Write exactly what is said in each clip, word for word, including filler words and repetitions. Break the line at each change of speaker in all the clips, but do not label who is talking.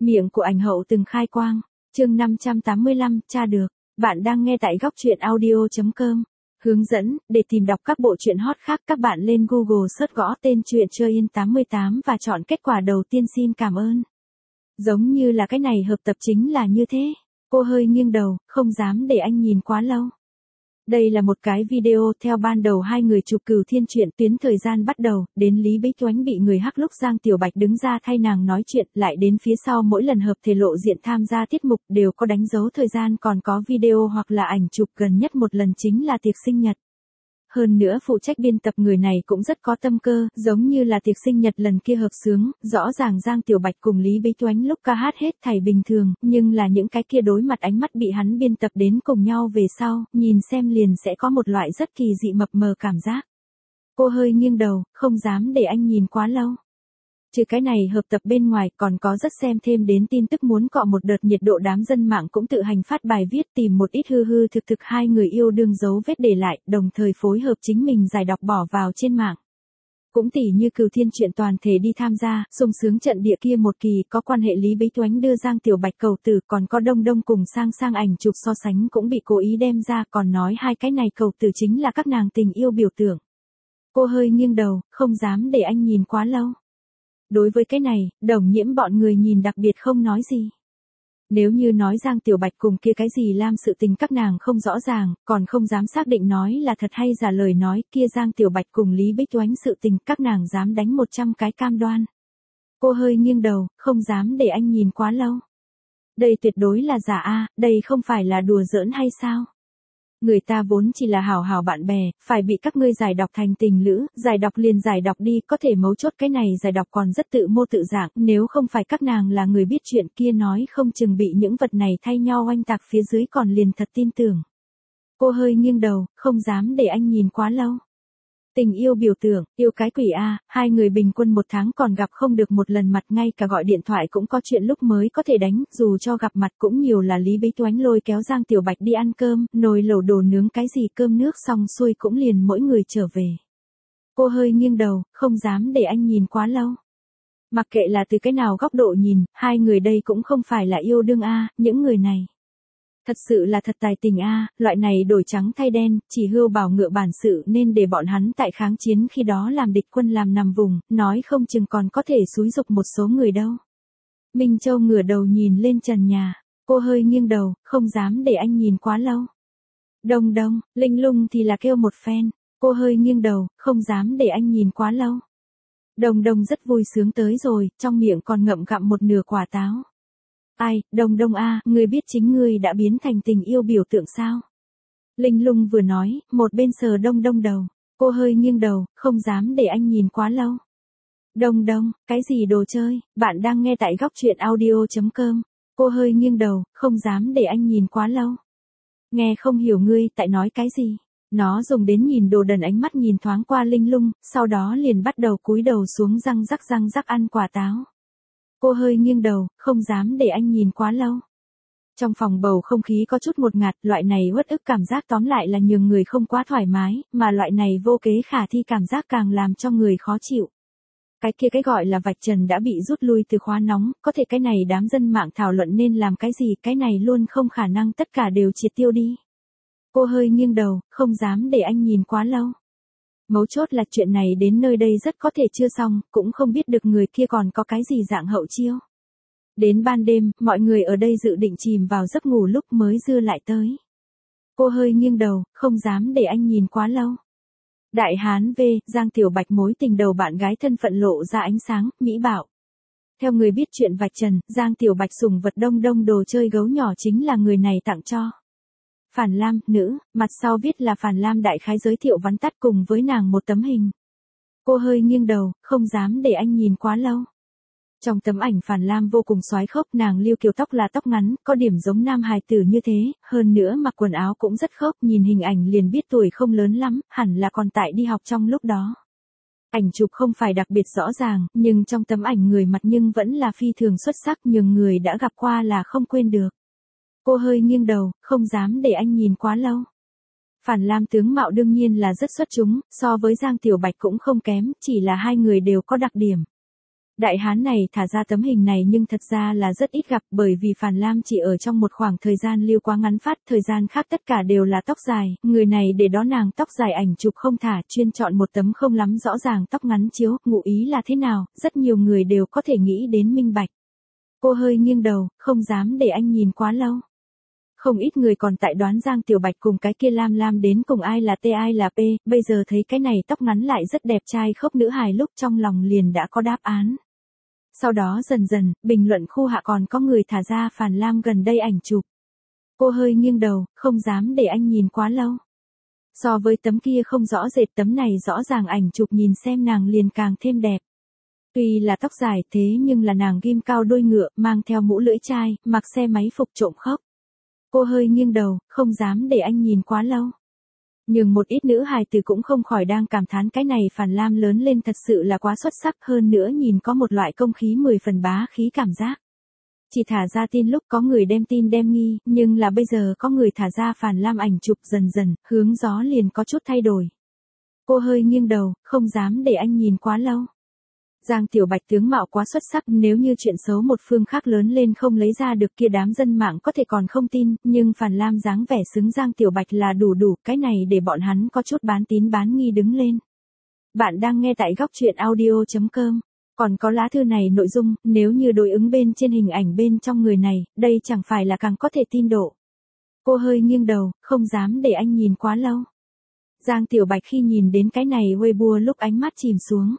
Miệng của ảnh hậu từng khai quang. Chương năm trăm tám mươi lăm, tra được. Bạn đang nghe tại góc truyện audio chấm com. Hướng dẫn, để tìm đọc các bộ truyện hot khác các bạn lên Google search gõ tên truyện Chơi Yên tám mươi tám và chọn kết quả đầu tiên xin cảm ơn. Giống như là cái này hợp tập chính là như thế. Cô hơi nghiêng đầu, không dám để anh nhìn quá lâu. Đây là một cái video theo ban đầu hai người chụp Cửu Thiên truyện tuyến thời gian bắt đầu, đến Lý Bích Oánh bị người hắc lúc Giang Tiểu Bạch đứng ra thay nàng nói chuyện, lại đến phía sau mỗi lần hợp thể lộ diện tham gia tiết mục đều có đánh dấu thời gian còn có video hoặc là ảnh chụp gần nhất một lần chính là tiệc sinh nhật. Hơn nữa phụ trách biên tập người này cũng rất có tâm cơ, giống như là tiệc sinh nhật lần kia hợp xướng, rõ ràng Giang Tiểu Bạch cùng Lý Bích Oánh lúc ca hát hết thảy bình thường, nhưng là những cái kia đối mặt ánh mắt bị hắn biên tập đến cùng nhau về sau, nhìn xem liền sẽ có một loại rất kỳ dị mập mờ cảm giác. Cô hơi nghiêng đầu, không dám để anh nhìn quá lâu. Trừ cái này hợp tập bên ngoài còn có rất xem thêm đến tin tức muốn cọ một đợt nhiệt độ, đám dân mạng cũng tự hành phát bài viết tìm một ít hư hư thực thực hai người yêu đương dấu vết để lại, đồng thời phối hợp chính mình giải đọc bỏ vào trên mạng. Cũng tỉ như Cửu Thiên truyện toàn thể đi tham gia, sung sướng trận địa kia một kỳ có quan hệ Lý Bích Oánh đưa Giang Tiểu Bạch cầu tử, còn có Đông Đông cùng sang sang ảnh chụp so sánh cũng bị cố ý đem ra, còn nói hai cái này cầu tử chính là các nàng tình yêu biểu tượng. Cô hơi nghiêng đầu, không dám để anh nhìn quá lâu. Đối với cái này, Đồng Nhiễm bọn người nhìn đặc biệt không nói gì. Nếu như nói Giang Tiểu Bạch cùng kia cái gì Lam sự tình các nàng không rõ ràng, còn không dám xác định nói là thật hay giả lời nói, kia Giang Tiểu Bạch cùng Lý Bích Oánh sự tình các nàng dám đánh một trăm cái cam đoan. Cô hơi nghiêng đầu, không dám để anh nhìn quá lâu. Đây tuyệt đối là giả a, đây không phải là đùa giỡn hay sao? Người ta vốn chỉ là hảo hảo bạn bè, phải bị các ngươi giải đọc thành tình lữ, giải đọc liền giải đọc đi, có thể mấu chốt cái này giải đọc còn rất tự mô tự dạng, nếu không phải các nàng là người biết chuyện kia nói không chừng bị những vật này thay nhau oanh tạc phía dưới còn liền thật tin tưởng. Cô hơi nghiêng đầu, không dám để anh nhìn quá lâu. Tình yêu biểu tượng, yêu cái quỷ a, hai người bình quân một tháng còn gặp không được một lần mặt, ngay cả gọi điện thoại cũng có chuyện lúc mới có thể đánh, dù cho gặp mặt cũng nhiều là Lý Bích Oánh lôi kéo Giang Tiểu Bạch đi ăn cơm, nồi lẩu đồ nướng cái gì cơm nước xong xuôi cũng liền mỗi người trở về. Cô hơi nghiêng đầu, không dám để anh nhìn quá lâu. Mặc kệ là từ cái nào góc độ nhìn, hai người đây cũng không phải là yêu đương a, những người này. Thật sự là thật tài tình a, loại này đổi trắng thay đen, chỉ hươu bảo ngựa bản sự nên để bọn hắn tại kháng chiến khi đó làm địch quân làm nằm vùng, nói không chừng còn có thể xúi dục một số người đâu. Minh Châu ngửa đầu nhìn lên trần nhà, cô hơi nghiêng đầu, không dám để anh nhìn quá lâu. Đông Đông, Linh Lung thì là kêu một phen, cô hơi nghiêng đầu, không dám để anh nhìn quá lâu. Đông Đông rất vui sướng tới rồi, trong miệng còn ngậm gặm một nửa quả táo. Ai, Đông Đông a, ngươi biết chính ngươi đã biến thành tình yêu biểu tượng sao? Linh Lung vừa nói, một bên sờ Đông Đông đầu, cô hơi nghiêng đầu, không dám để anh nhìn quá lâu. Đông Đông, cái gì đồ chơi, bạn đang nghe tại góc truyện audio chấm com. Cô hơi nghiêng đầu, không dám để anh nhìn quá lâu. Nghe không hiểu ngươi tại nói cái gì. Nó dùng đến nhìn đồ đần ánh mắt nhìn thoáng qua Linh Lung, sau đó liền bắt đầu cúi đầu xuống răng rắc răng rắc ăn quả táo. Cô hơi nghiêng đầu, không dám để anh nhìn quá lâu. Trong phòng bầu không khí có chút một ngạt, loại này uất ức cảm giác tóm lại là nhường người không quá thoải mái, mà loại này vô kế khả thi cảm giác càng làm cho người khó chịu. Cái kia cái gọi là vạch trần đã bị rút lui từ khóa nóng, có thể cái này đám dân mạng thảo luận nên làm cái gì, cái này luôn không khả năng tất cả đều triệt tiêu đi. Cô hơi nghiêng đầu, không dám để anh nhìn quá lâu. Mấu chốt là chuyện này đến nơi đây rất có thể chưa xong, cũng không biết được người kia còn có cái gì dạng hậu chiêu. Đến ban đêm, mọi người ở đây dự định chìm vào giấc ngủ lúc mới dưa lại tới. Cô hơi nghiêng đầu, không dám để anh nhìn quá lâu. Đại Hán V, Giang Tiểu Bạch mối tình đầu bạn gái thân phận lộ ra ánh sáng, Mỹ bảo. Theo người biết chuyện vạch trần, Giang Tiểu Bạch sủng vật Đông Đông đồ chơi gấu nhỏ chính là người này tặng cho. Phản Lam, nữ, mặt sau viết là Phản Lam đại khái giới thiệu vắn tắt cùng với nàng một tấm hình. Cô hơi nghiêng đầu, không dám để anh nhìn quá lâu. Trong tấm ảnh Phản Lam vô cùng xoái khốc, nàng liêu kiều tóc là tóc ngắn, có điểm giống nam hài tử như thế, hơn nữa mặc quần áo cũng rất khốc, nhìn hình ảnh liền biết tuổi không lớn lắm, hẳn là còn tại đi học trong lúc đó. Ảnh chụp không phải đặc biệt rõ ràng, nhưng trong tấm ảnh người mặt nhưng vẫn là phi thường xuất sắc, nhường người đã gặp qua là không quên được. Cô hơi nghiêng đầu, không dám để anh nhìn quá lâu. Phản Lam tướng mạo đương nhiên là rất xuất chúng, so với Giang Tiểu Bạch cũng không kém, chỉ là hai người đều có đặc điểm. Đại hán này thả ra tấm hình này nhưng thật ra là rất ít gặp bởi vì Phàn Lam chỉ ở trong một khoảng thời gian lưu quá ngắn phát, thời gian khác tất cả đều là tóc dài, người này để đó nàng tóc dài ảnh chụp không thả, chuyên chọn một tấm không lắm rõ ràng tóc ngắn chiếu, ngụ ý là thế nào, rất nhiều người đều có thể nghĩ đến minh bạch. Cô hơi nghiêng đầu, không dám để anh nhìn quá lâu. Không ít người còn tại đoán Giang Tiểu Bạch cùng cái kia Lam Lam đến cùng ai là T ai là P, bây giờ thấy cái này tóc ngắn lại rất đẹp trai khốc nữ hài lúc trong lòng liền đã có đáp án. Sau đó dần dần, bình luận khu hạ còn có người thả ra Phàn Lam gần đây ảnh chụp. Cô hơi nghiêng đầu, không dám để anh nhìn quá lâu. So với tấm kia không rõ rệt tấm này rõ ràng ảnh chụp nhìn xem nàng liền càng thêm đẹp. Tuy là tóc dài thế nhưng là nàng ghim cao đôi ngựa, mang theo mũ lưỡi chai, mặc xe máy phục trộm khốc. Cô hơi nghiêng đầu, không dám để anh nhìn quá lâu. Nhưng một ít nữ hài tử cũng không khỏi đang cảm thán cái này Phàn Lam lớn lên thật sự là quá xuất sắc, hơn nữa nhìn có một loại công khí mười phần bá khí cảm giác. Chỉ thả ra tin lúc có người đem tin đem nghi, nhưng là bây giờ có người thả ra Phàn Lam ảnh chụp dần dần, hướng gió liền có chút thay đổi. Cô hơi nghiêng đầu, không dám để anh nhìn quá lâu. Giang Tiểu Bạch tướng mạo quá xuất sắc, nếu như chuyện xấu một phương khác lớn lên không lấy ra được kia đám dân mạng có thể còn không tin, nhưng Phàn Lam dáng vẻ xứng Giang Tiểu Bạch là đủ đủ, cái này để bọn hắn có chút bán tín bán nghi đứng lên. Bạn đang nghe tại góc truyện audio chấm com. Còn có lá thư này nội dung, nếu như đối ứng bên trên hình ảnh bên trong người này, đây chẳng phải là càng có thể tin độ. Cô hơi nghiêng đầu, không dám để anh nhìn quá lâu. Giang Tiểu Bạch khi nhìn đến cái này Weibo lúc ánh mắt chìm xuống.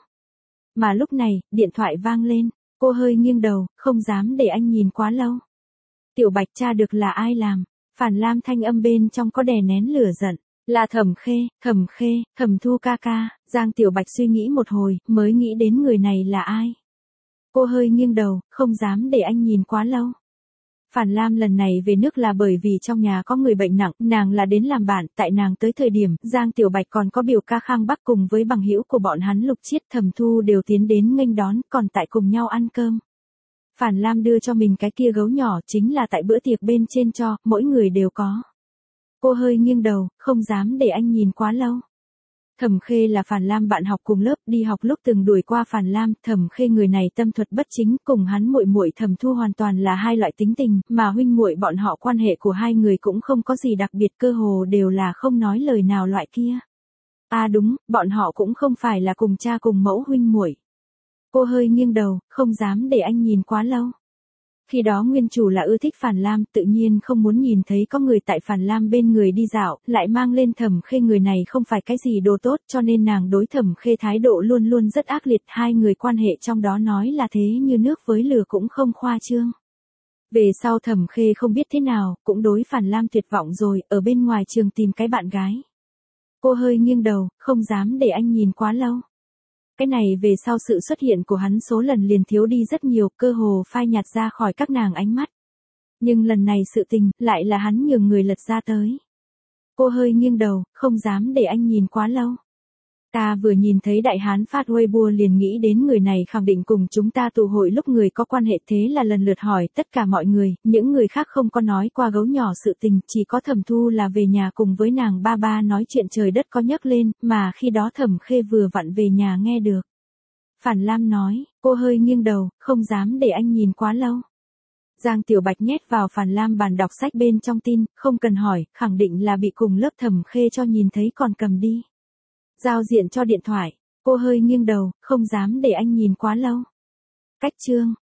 Mà lúc này, điện thoại vang lên, cô hơi nghiêng đầu, không dám để anh nhìn quá lâu. Tiểu Bạch tra được là ai làm, Phàn Lam thanh âm bên trong có đè nén lửa giận, là Thẩm Khê, Thẩm Khê, Thẩm Thu ca ca. Giang Tiểu Bạch suy nghĩ một hồi, mới nghĩ đến người này là ai. Cô hơi nghiêng đầu, không dám để anh nhìn quá lâu. Phàn Lam lần này về nước là bởi vì trong nhà có người bệnh nặng, nàng là đến làm bạn, tại nàng tới thời điểm, Giang Tiểu Bạch còn có biểu ca Khang Bắc cùng với bằng hữu của bọn hắn Lục Chiết Thẩm Thu đều tiến đến nghênh đón, còn tại cùng nhau ăn cơm. Phàn Lam đưa cho mình cái kia gấu nhỏ chính là tại bữa tiệc bên trên cho, mỗi người đều có. Cô hơi nghiêng đầu, không dám để anh nhìn quá lâu. Thẩm Khê là Phàn Lam bạn học cùng lớp, đi học lúc từng đuổi qua Phàn Lam, Thẩm Khê người này tâm thuật bất chính, cùng hắn muội muội Thẩm Thu hoàn toàn là hai loại tính tình, mà huynh muội bọn họ quan hệ của hai người cũng không có gì đặc biệt, cơ hồ đều là không nói lời nào loại kia. À đúng, bọn họ cũng không phải là cùng cha cùng mẫu huynh muội. Cô hơi nghiêng đầu, không dám để anh nhìn quá lâu. Khi đó nguyên chủ là ưa thích Phàn Lam, tự nhiên không muốn nhìn thấy có người tại Phàn Lam bên người đi dạo, lại mang lên Thẩm Khê, người này không phải cái gì đồ tốt, cho nên nàng đối Thẩm Khê thái độ luôn luôn rất ác liệt, hai người quan hệ trong đó nói là thế như nước với lửa cũng không khoa trương. Về sau Thẩm Khê không biết thế nào, cũng đối Phàn Lam tuyệt vọng rồi, ở bên ngoài trường tìm cái bạn gái. Cô hơi nghiêng đầu, không dám để anh nhìn quá lâu. Cái này về sau sự xuất hiện của hắn số lần liền thiếu đi rất nhiều, cơ hồ phai nhạt ra khỏi các nàng ánh mắt. Nhưng lần này sự tình, lại là hắn nhường người lật ra tới. Cô hơi nghiêng đầu, không dám để anh nhìn quá lâu. Ta vừa nhìn thấy đại hán phát Weibo liền nghĩ đến người này khẳng định cùng chúng ta tụ hội lúc người có quan hệ, thế là lần lượt hỏi tất cả mọi người, những người khác không có nói qua gấu nhỏ sự tình, chỉ có Thẩm Thu là về nhà cùng với nàng ba ba nói chuyện trời đất có nhấc lên, mà khi đó Thẩm Khê vừa vặn về nhà nghe được. Phàn Lam nói, cô hơi nghiêng đầu, không dám để anh nhìn quá lâu. Giang Tiểu Bạch nhét vào Phàn Lam bàn đọc sách bên trong tin, không cần hỏi, khẳng định là bị cùng lớp Thẩm Khê cho nhìn thấy còn cầm đi. Giao diện cho điện thoại, cô hơi nghiêng đầu, không dám để anh nhìn quá lâu. Cách chương.